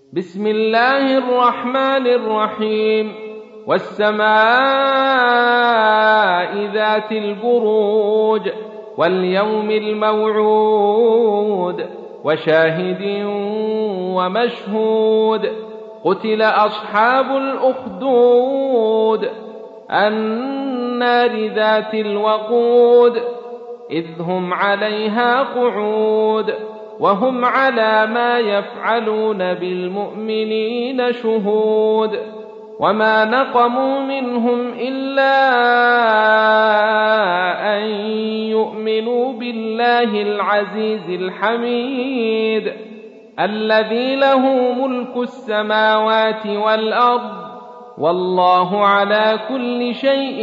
بسم الله الرحمن الرحيم. والسماء ذات البروج واليوم الموعود وشاهد ومشهود. قتل أصحاب الأخدود النار ذات الوقود إذ هم عليها قعود وهم على ما يفعلون بالمؤمنين شهود. وما نقموا منهم إلا أن يؤمنوا بالله العزيز الحميد الذي له ملك السماوات والأرض والله على كل شيء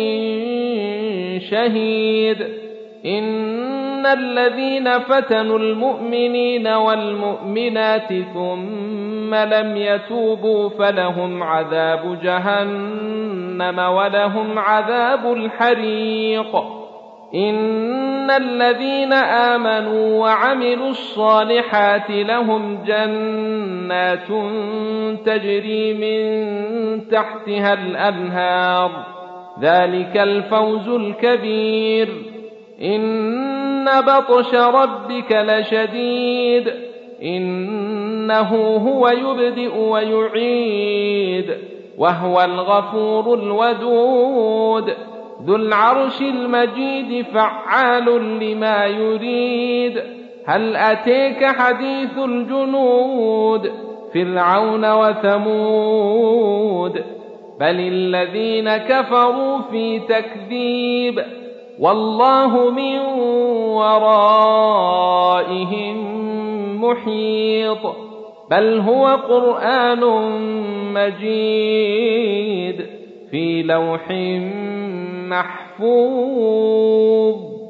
شهيد. إن الذين فتنوا المؤمنين والمؤمنات ثم لم يتوبوا فلهم عذاب جهنم ولهم عذاب الحريق. إن الذين آمنوا وعملوا الصالحات لهم جنات تجري من تحتها الأنهار ذلك الفوز الكبير. إن بطش ربك لشديد إنه هو يبدئ ويعيد وهو الغفور الودود ذو العرش المجيد فعال لما يريد. هل أتيك حديث الجنود فرعون وثمود بل الذين كفروا في تكذيب والله من ورائهم محيط. بل هو قرآن مجيد في لوح محفوظ.